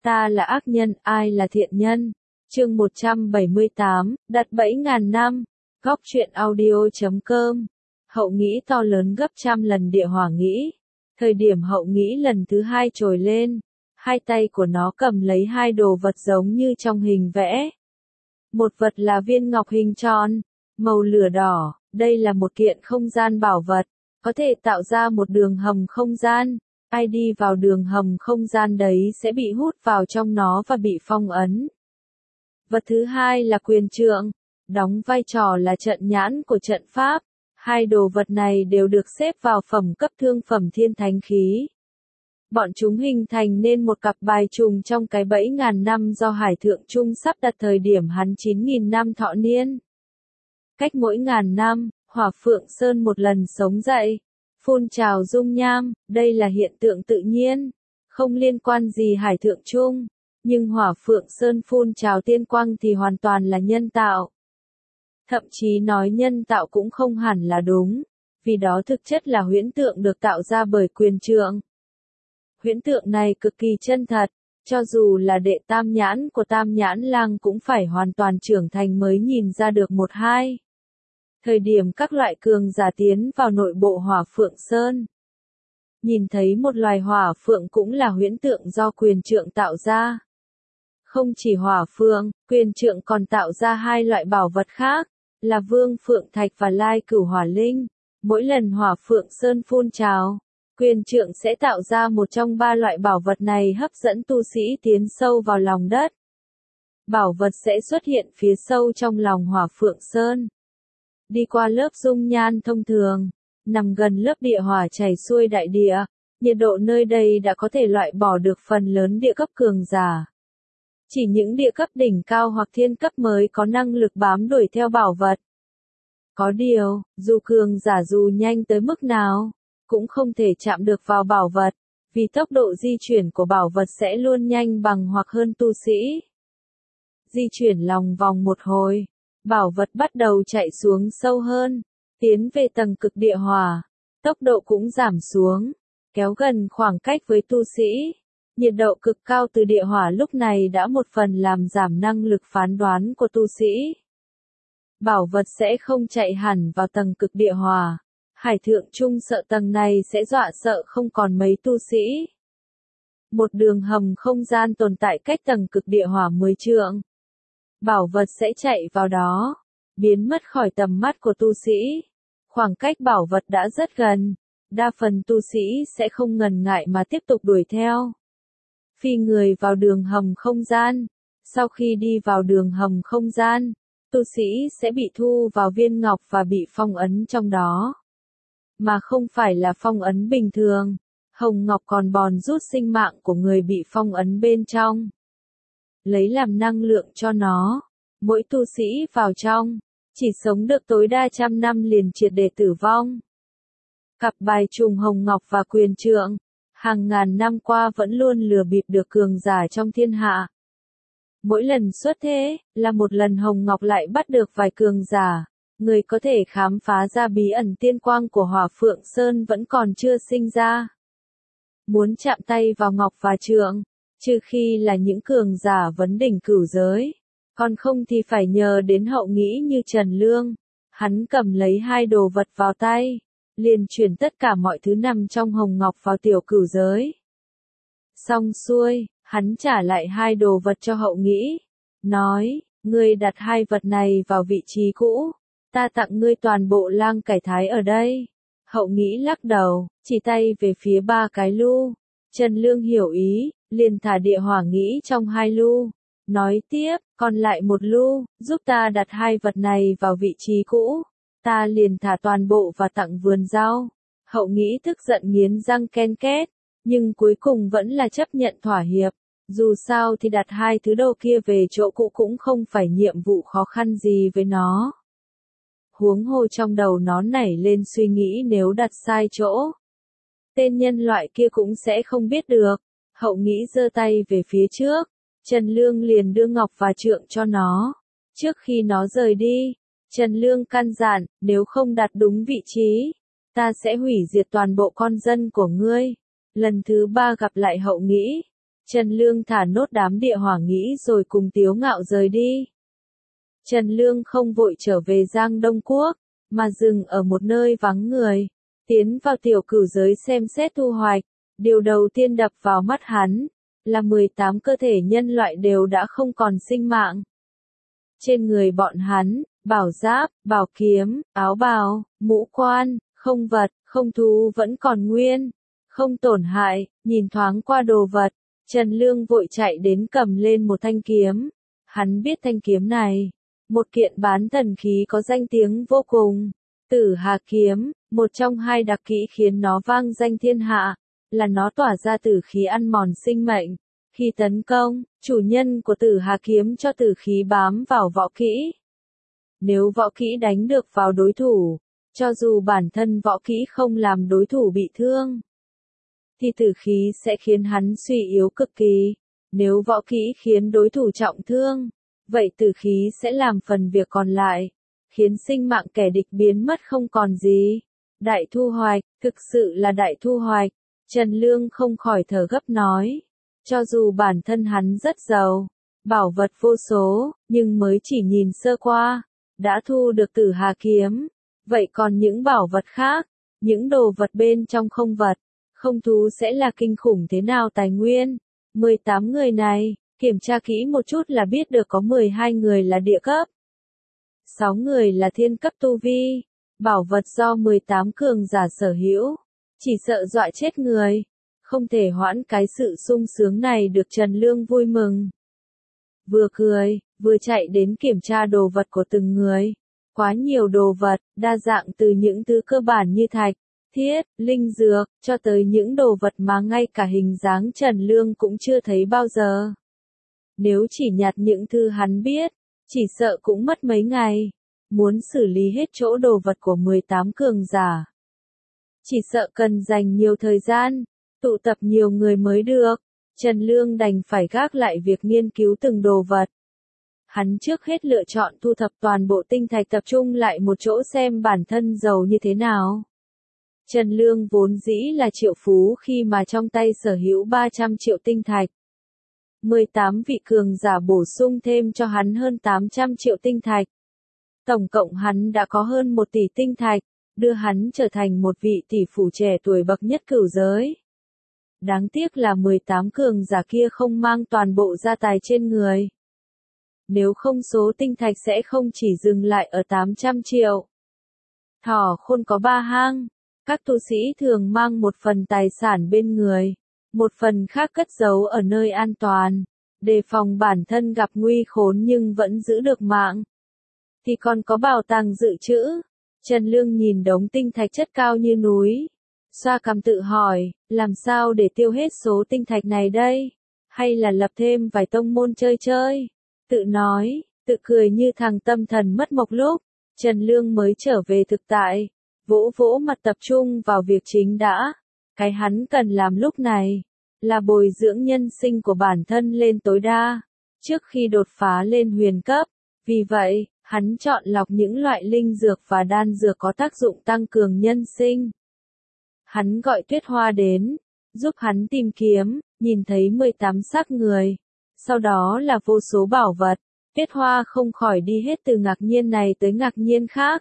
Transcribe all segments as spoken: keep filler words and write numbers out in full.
ta là ác nhân, ai là thiện nhân. Chương một trăm bảy mươi tám, đặt bẫy ngàn năm. Góc truyện audio chấm com. Hậu nghĩ to lớn gấp trăm lần địa hỏa nghĩ. Thời điểm hậu nghĩ lần thứ hai trồi lên, hai tay của nó cầm lấy hai đồ vật giống như trong hình vẽ. Một vật là viên ngọc hình tròn, màu lửa đỏ, đây là một kiện không gian bảo vật, có thể tạo ra một đường hầm không gian. Ai đi vào đường hầm không gian đấy sẽ bị hút vào trong nó và bị phong ấn. Vật thứ hai là quyền trượng, đóng vai trò là trận nhãn của trận pháp. Hai đồ vật này đều được xếp vào phẩm cấp thương phẩm thiên thánh khí. Bọn chúng hình thành nên một cặp bài trùng trong cái bẫy ngàn năm do Hải Thượng Trung sắp đặt thời điểm hắn chín nghìn năm thọ niên. Cách mỗi ngàn năm, Hỏa Phượng Sơn một lần sống dậy, phun trào dung nham, đây là hiện tượng tự nhiên, không liên quan gì Hải Thượng Trung, nhưng Hỏa Phượng Sơn phun trào tiên quang thì hoàn toàn là nhân tạo. Thậm chí nói nhân tạo cũng không hẳn là đúng, vì đó thực chất là huyễn tượng được tạo ra bởi quyền trượng. Huyễn tượng này cực kỳ chân thật, cho dù là đệ tam nhãn của tam nhãn lang cũng phải hoàn toàn trưởng thành mới nhìn ra được một hai. Thời điểm các loại cường giả tiến vào nội bộ Hỏa Phượng Sơn, nhìn thấy một loài hỏa phượng cũng là huyễn tượng do quyền trượng tạo ra. Không chỉ hỏa phượng, quyền trượng còn tạo ra hai loại bảo vật khác, là vương phượng thạch và lai cửu hỏa linh. Mỗi lần Hỏa Phượng Sơn phun trào, quyền trượng sẽ tạo ra một trong ba loại bảo vật này hấp dẫn tu sĩ tiến sâu vào lòng đất. Bảo vật sẽ xuất hiện phía sâu trong lòng Hỏa Phượng Sơn. Đi qua lớp dung nhan thông thường, nằm gần lớp địa hỏa chảy xuôi đại địa, nhiệt độ nơi đây đã có thể loại bỏ được phần lớn địa cấp cường giả. Chỉ những địa cấp đỉnh cao hoặc thiên cấp mới có năng lực bám đuổi theo bảo vật. Có điều, dù cường giả dù nhanh tới mức nào, cũng không thể chạm được vào bảo vật, vì tốc độ di chuyển của bảo vật sẽ luôn nhanh bằng hoặc hơn tu sĩ. Di chuyển lòng vòng một hồi, bảo vật bắt đầu chạy xuống sâu hơn, tiến về tầng cực địa hỏa, tốc độ cũng giảm xuống, kéo gần khoảng cách với tu sĩ. Nhiệt độ cực cao từ địa hỏa lúc này đã một phần làm giảm năng lực phán đoán của tu sĩ. Bảo vật sẽ không chạy hẳn vào tầng cực địa hỏa. Hải Thượng Trung sợ tầng này sẽ dọa sợ không còn mấy tu sĩ. Một đường hầm không gian tồn tại cách tầng cực địa hỏa mười trượng. Bảo vật sẽ chạy vào đó, biến mất khỏi tầm mắt của tu sĩ. Khoảng cách bảo vật đã rất gần, đa phần tu sĩ sẽ không ngần ngại mà tiếp tục đuổi theo. Phi người vào đường hầm không gian. Sau khi đi vào đường hầm không gian, tu sĩ sẽ bị thu vào viên ngọc và bị phong ấn trong đó. Mà không phải là phong ấn bình thường, hồng ngọc còn bòn rút sinh mạng của người bị phong ấn bên trong. Lấy làm năng lượng cho nó, mỗi tu sĩ vào trong, chỉ sống được tối đa trăm năm liền triệt để tử vong. Cặp bài trùng hồng ngọc và quyền trượng, hàng ngàn năm qua vẫn luôn lừa bịp được cường giả trong thiên hạ. Mỗi lần xuất thế, là một lần hồng ngọc lại bắt được vài cường giả. Người có thể khám phá ra bí ẩn tiên quang của Hỏa Phượng Sơn vẫn còn chưa sinh ra. Muốn chạm tay vào ngọc và trượng, trừ khi là những cường giả vấn đỉnh cửu giới, còn không thì phải nhờ đến hậu nghĩ như Trần Lương. Hắn cầm lấy hai đồ vật vào tay, liền chuyển tất cả mọi thứ nằm trong hồng ngọc vào tiểu cửu giới. Xong xuôi, hắn trả lại hai đồ vật cho hậu nghĩ, nói, ngươi đặt hai vật này vào vị trí cũ. Ta tặng ngươi toàn bộ lang cải thái ở đây. Hậu nghĩ lắc đầu, chỉ tay về phía ba cái lu. Trần Lương hiểu ý, liền thả địa hỏa nghĩ trong hai lu. Nói tiếp, còn lại một lu, giúp ta đặt hai vật này vào vị trí cũ. Ta liền thả toàn bộ và tặng vườn rau. Hậu nghĩ tức giận nghiến răng ken két, nhưng cuối cùng vẫn là chấp nhận thỏa hiệp. Dù sao thì đặt hai thứ đồ kia về chỗ cũ cũng không phải nhiệm vụ khó khăn gì với nó. Huống hồ trong đầu nó nảy lên suy nghĩ nếu đặt sai chỗ, tên nhân loại kia cũng sẽ không biết được. Hậu nghĩ giơ tay về phía trước, Trần Lương liền đưa ngọc và trượng cho nó. Trước khi nó rời đi, Trần Lương căn dặn, nếu không đặt đúng vị trí, ta sẽ hủy diệt toàn bộ con dân của ngươi. Lần thứ ba gặp lại hậu nghĩ, Trần Lương thả nốt đám địa hỏa nghĩ rồi cùng Tiếu Ngạo rời đi. Trần Lương không vội trở về Giang Đông Quốc, mà dừng ở một nơi vắng người, tiến vào tiểu cửu giới xem xét thu hoạch. Điều đầu tiên đập vào mắt hắn, là mười tám cơ thể nhân loại đều đã không còn sinh mạng. Trên người bọn hắn, bảo giáp, bảo kiếm, áo bào, mũ quan, không vật, không thú vẫn còn nguyên, không tổn hại. Nhìn thoáng qua đồ vật, Trần Lương vội chạy đến cầm lên một thanh kiếm. Hắn biết thanh kiếm này, một kiện bán thần khí có danh tiếng vô cùng. Tử Hà kiếm, một trong hai đặc kỹ khiến nó vang danh thiên hạ, là nó tỏa ra tử khí ăn mòn sinh mệnh. Khi tấn công, chủ nhân của Tử Hà kiếm cho tử khí bám vào võ kỹ. Nếu võ kỹ đánh được vào đối thủ, cho dù bản thân võ kỹ không làm đối thủ bị thương, thì tử khí sẽ khiến hắn suy yếu cực kỳ. Nếu võ kỹ khiến đối thủ trọng thương, vậy tử khí sẽ làm phần việc còn lại, khiến sinh mạng kẻ địch biến mất không còn gì. Đại thu hoạch, thực sự là đại thu hoạch. Trần Lương không khỏi thở gấp nói. Cho dù bản thân hắn rất giàu, bảo vật vô số, nhưng mới chỉ nhìn sơ qua, đã thu được Tử Hà kiếm. Vậy còn những bảo vật khác, những đồ vật bên trong không vật, không thú sẽ là kinh khủng thế nào tài nguyên. mười tám người này, kiểm tra kỹ một chút là biết được có mười hai người là địa cấp, sáu người là thiên cấp tu vi. Bảo vật do mười tám cường giả sở hữu, chỉ sợ dọa chết người. Không thể hoãn cái sự sung sướng này được. Trần Lương vui mừng, vừa cười, vừa chạy đến kiểm tra đồ vật của từng người. Quá nhiều đồ vật, đa dạng từ những thứ cơ bản như thạch, thiết, linh dược, cho tới những đồ vật mà ngay cả hình dáng Trần Lương cũng chưa thấy bao giờ. Nếu chỉ nhặt những thứ hắn biết, chỉ sợ cũng mất mấy ngày. Muốn xử lý hết chỗ đồ vật của mười tám cường giả, chỉ sợ cần dành nhiều thời gian, tụ tập nhiều người mới được. Trần Lương đành phải gác lại việc nghiên cứu từng đồ vật. Hắn trước hết lựa chọn thu thập toàn bộ tinh thạch, tập trung lại một chỗ xem bản thân giàu như thế nào. Trần Lương vốn dĩ là triệu phú khi mà trong tay sở hữu ba trăm triệu tinh thạch. mười tám vị cường giả bổ sung thêm cho hắn hơn tám trăm triệu tinh thạch. Tổng cộng hắn đã có hơn một tỷ tinh thạch, đưa hắn trở thành một vị tỷ phú trẻ tuổi bậc nhất cửu giới. Đáng tiếc là mười tám cường giả kia không mang toàn bộ gia tài trên người. Nếu không số tinh thạch sẽ không chỉ dừng lại ở tám trăm triệu. Thỏ khôn có ba hang, các tu sĩ thường mang một phần tài sản bên người, một phần khác cất giấu ở nơi an toàn, đề phòng bản thân gặp nguy khốn nhưng vẫn giữ được mạng. Thì còn có bảo tàng dự trữ. Trần Lương nhìn đống tinh thạch chất cao như núi, xoa cằm tự hỏi, làm sao để tiêu hết số tinh thạch này đây? Hay là lập thêm vài tông môn chơi chơi? Tự nói, tự cười như thằng tâm thần mất một lúc. Trần Lương mới trở về thực tại, vỗ vỗ mặt tập trung vào việc chính đã. Cái hắn cần làm lúc này, là bồi dưỡng nhân sinh của bản thân lên tối đa, trước khi đột phá lên huyền cấp. Vì vậy, hắn chọn lọc những loại linh dược và đan dược có tác dụng tăng cường nhân sinh. Hắn gọi Tuyết Hoa đến, giúp hắn tìm kiếm, nhìn thấy mười tám xác người. Sau đó là vô số bảo vật, Tuyết Hoa không khỏi đi hết từ ngạc nhiên này tới ngạc nhiên khác.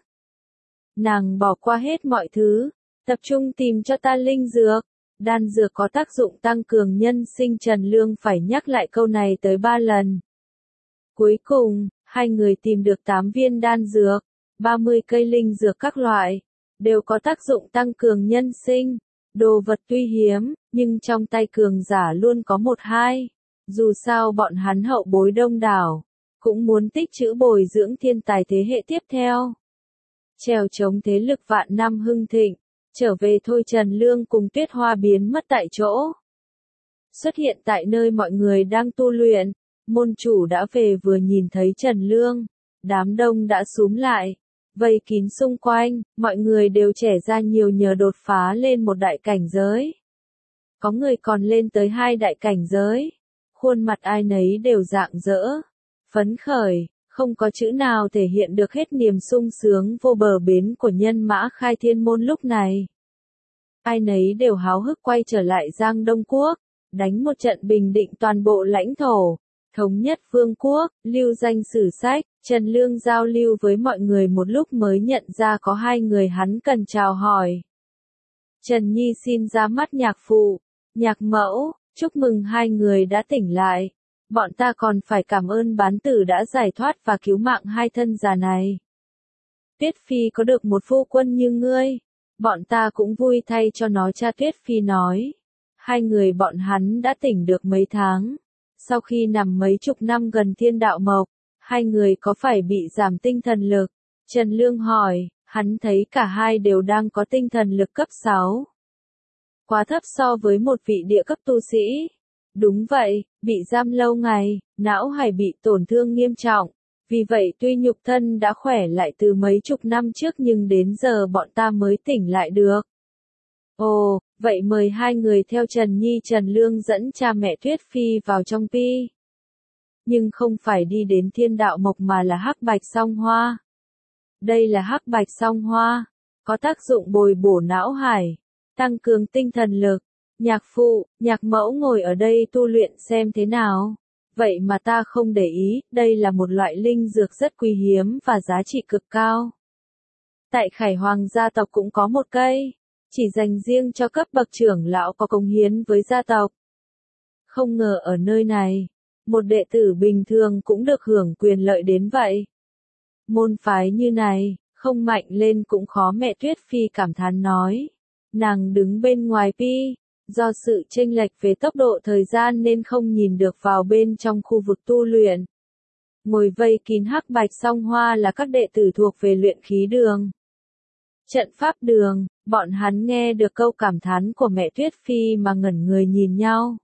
Nàng bỏ qua hết mọi thứ, tập trung tìm cho ta linh dược, đan dược có tác dụng tăng cường nhân sinh. Trần Lương phải nhắc lại câu này tới ba lần. Cuối cùng, hai người tìm được tám viên đan dược, ba mươi cây linh dược các loại, đều có tác dụng tăng cường nhân sinh. Đồ vật tuy hiếm, nhưng trong tay cường giả luôn có một hai. Dù sao bọn hắn hậu bối đông đảo, cũng muốn tích trữ bồi dưỡng thiên tài thế hệ tiếp theo. Trèo chống thế lực vạn năm hưng thịnh, trở về thôi. Trần Lương cùng Tuyết Hoa biến mất tại chỗ. Xuất hiện tại nơi mọi người đang tu luyện, môn chủ đã về vừa nhìn thấy Trần Lương, đám đông đã xúm lại, vây kín xung quanh, mọi người đều trẻ ra nhiều nhờ đột phá lên một đại cảnh giới. Có người còn lên tới hai đại cảnh giới, khuôn mặt ai nấy đều rạng rỡ, phấn khởi, không có chữ nào thể hiện được hết niềm sung sướng vô bờ bến của nhân mã khai thiên môn lúc này. Ai nấy đều háo hức quay trở lại Giang Đông Quốc, đánh một trận bình định toàn bộ lãnh thổ, thống nhất vương quốc, lưu danh sử sách. Trần Lương giao lưu với mọi người một lúc mới nhận ra có hai người hắn cần chào hỏi. Trần Nhi xin ra mắt nhạc phụ, nhạc mẫu, chúc mừng hai người đã tỉnh lại. Bọn ta còn phải cảm ơn bán tử đã giải thoát và cứu mạng hai thân già này. Tuyết Phi có được một phu quân như ngươi, bọn ta cũng vui thay cho nó, cha Tuyết Phi nói. Hai người bọn hắn đã tỉnh được mấy tháng. Sau khi nằm mấy chục năm gần thiên đạo mộc, hai người có phải bị giảm tinh thần lực? Trần Lương hỏi, hắn thấy cả hai đều đang có tinh thần lực cấp sáu. Quá thấp so với một vị địa cấp tu sĩ. Đúng vậy, bị giam lâu ngày, não hải bị tổn thương nghiêm trọng. Vì vậy tuy nhục thân đã khỏe lại từ mấy chục năm trước nhưng đến giờ bọn ta mới tỉnh lại được. Ồ, vậy mời hai người theo Trần Nhi. Trần Lương dẫn cha mẹ Tuyết Phi vào trong pi. Nhưng không phải đi đến thiên đạo mộc mà là hắc bạch song hoa. Đây là hắc bạch song hoa, có tác dụng bồi bổ não hải, tăng cường tinh thần lực. Nhạc phụ, nhạc mẫu ngồi ở đây tu luyện xem thế nào. Vậy mà ta không để ý, đây là một loại linh dược rất quý hiếm và giá trị cực cao. Tại Khải Hoàng gia tộc cũng có một cây, chỉ dành riêng cho cấp bậc trưởng lão có cống hiến với gia tộc. Không ngờ ở nơi này, một đệ tử bình thường cũng được hưởng quyền lợi đến vậy. Môn phái như này, không mạnh lên cũng khó. Mẹ Tuyết Phi cảm thán nói. Nàng đứng bên ngoài pi, do sự chênh lệch về tốc độ thời gian nên không nhìn được vào bên trong khu vực tu luyện. Ngồi vây kín hắc bạch song hoa là các đệ tử thuộc về luyện khí đường, trận pháp đường. Bọn hắn nghe được câu cảm thán của mẹ Tuyết Phi mà ngẩn người nhìn nhau.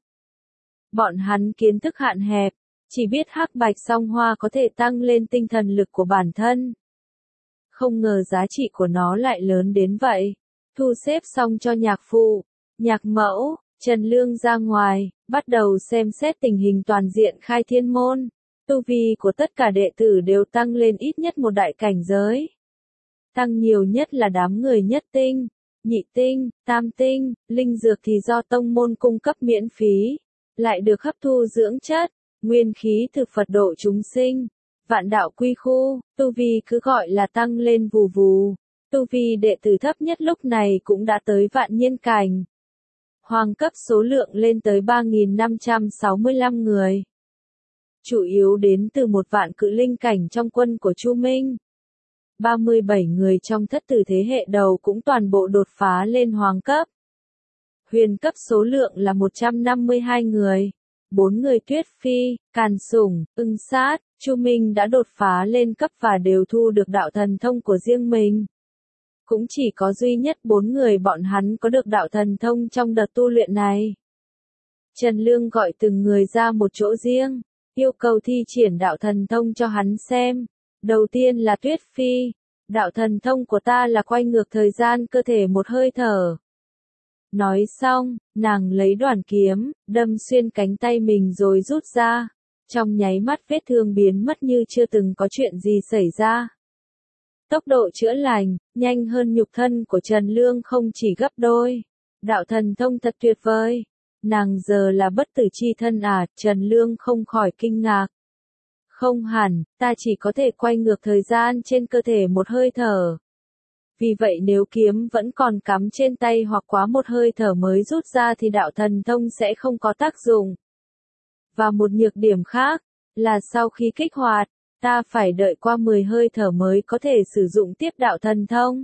Bọn hắn kiến thức hạn hẹp, chỉ biết hắc bạch song hoa có thể tăng lên tinh thần lực của bản thân. Không ngờ giá trị của nó lại lớn đến vậy. Thu xếp xong cho nhạc phụ, nhạc mẫu, Trần Lương ra ngoài, bắt đầu xem xét tình hình toàn diện khai thiên môn. Tu vi của tất cả đệ tử đều tăng lên ít nhất một đại cảnh giới. Tăng nhiều nhất là đám người nhất tinh, nhị tinh, tam tinh, linh dược thì do tông môn cung cấp miễn phí, lại được hấp thu dưỡng chất, nguyên khí thực Phật độ chúng sinh, vạn đạo quy khu, tu vi cứ gọi là tăng lên vù vù. Tu vi đệ tử thấp nhất lúc này cũng đã tới vạn nhiên cảnh. Hoàng cấp số lượng lên tới ba nghìn năm trăm sáu mươi lăm người. Chủ yếu đến từ một vạn cự linh cảnh trong quân của Chu Minh. ba mươi bảy người trong thất tử thế hệ đầu cũng toàn bộ đột phá lên hoàng cấp. Huyền cấp số lượng là một trăm năm mươi hai người. bốn người Tuyết Phi, Càn Sủng, Ưng Sát, Chu Minh đã đột phá lên cấp và đều thu được đạo thần thông của riêng mình. Cũng chỉ có duy nhất bốn người bọn hắn có được đạo thần thông trong đợt tu luyện này. Trần Lương gọi từng người ra một chỗ riêng, yêu cầu thi triển đạo thần thông cho hắn xem. Đầu tiên là Tuyết Phi, đạo thần thông của ta là quay ngược thời gian cơ thể một hơi thở. Nói xong, nàng lấy đoản kiếm, đâm xuyên cánh tay mình rồi rút ra. Trong nháy mắt vết thương biến mất như chưa từng có chuyện gì xảy ra. Tốc độ chữa lành, nhanh hơn nhục thân của Trần Lương không chỉ gấp đôi. Đạo thần thông thật tuyệt vời. Nàng giờ là bất tử chi thân à, Trần Lương không khỏi kinh ngạc. Không hẳn, ta chỉ có thể quay ngược thời gian trên cơ thể một hơi thở. Vì vậy nếu kiếm vẫn còn cắm trên tay hoặc quá một hơi thở mới rút ra thì đạo thần thông sẽ không có tác dụng. Và một nhược điểm khác, là sau khi kích hoạt, ta phải đợi qua mười hơi thở mới có thể sử dụng tiếp đạo thần thông.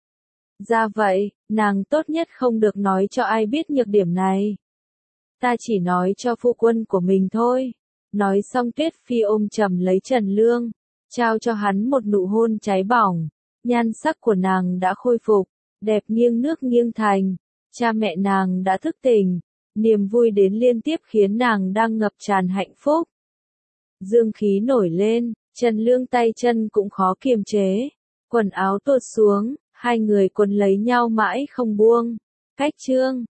Ra vậy, nàng tốt nhất không được nói cho ai biết nhược điểm này. Ta chỉ nói cho phu quân của mình thôi. Nói xong Tuyết Phi ôm chầm lấy Trần Lương, trao cho hắn một nụ hôn cháy bỏng. Nhan sắc của nàng đã khôi phục, đẹp nghiêng nước nghiêng thành. Cha mẹ nàng đã thức tỉnh, niềm vui đến liên tiếp khiến nàng đang ngập tràn hạnh phúc. Dương khí nổi lên, Trần Lương tay chân cũng khó kiềm chế. Quần áo tuột xuống, hai người quấn lấy nhau mãi không buông. Cách chương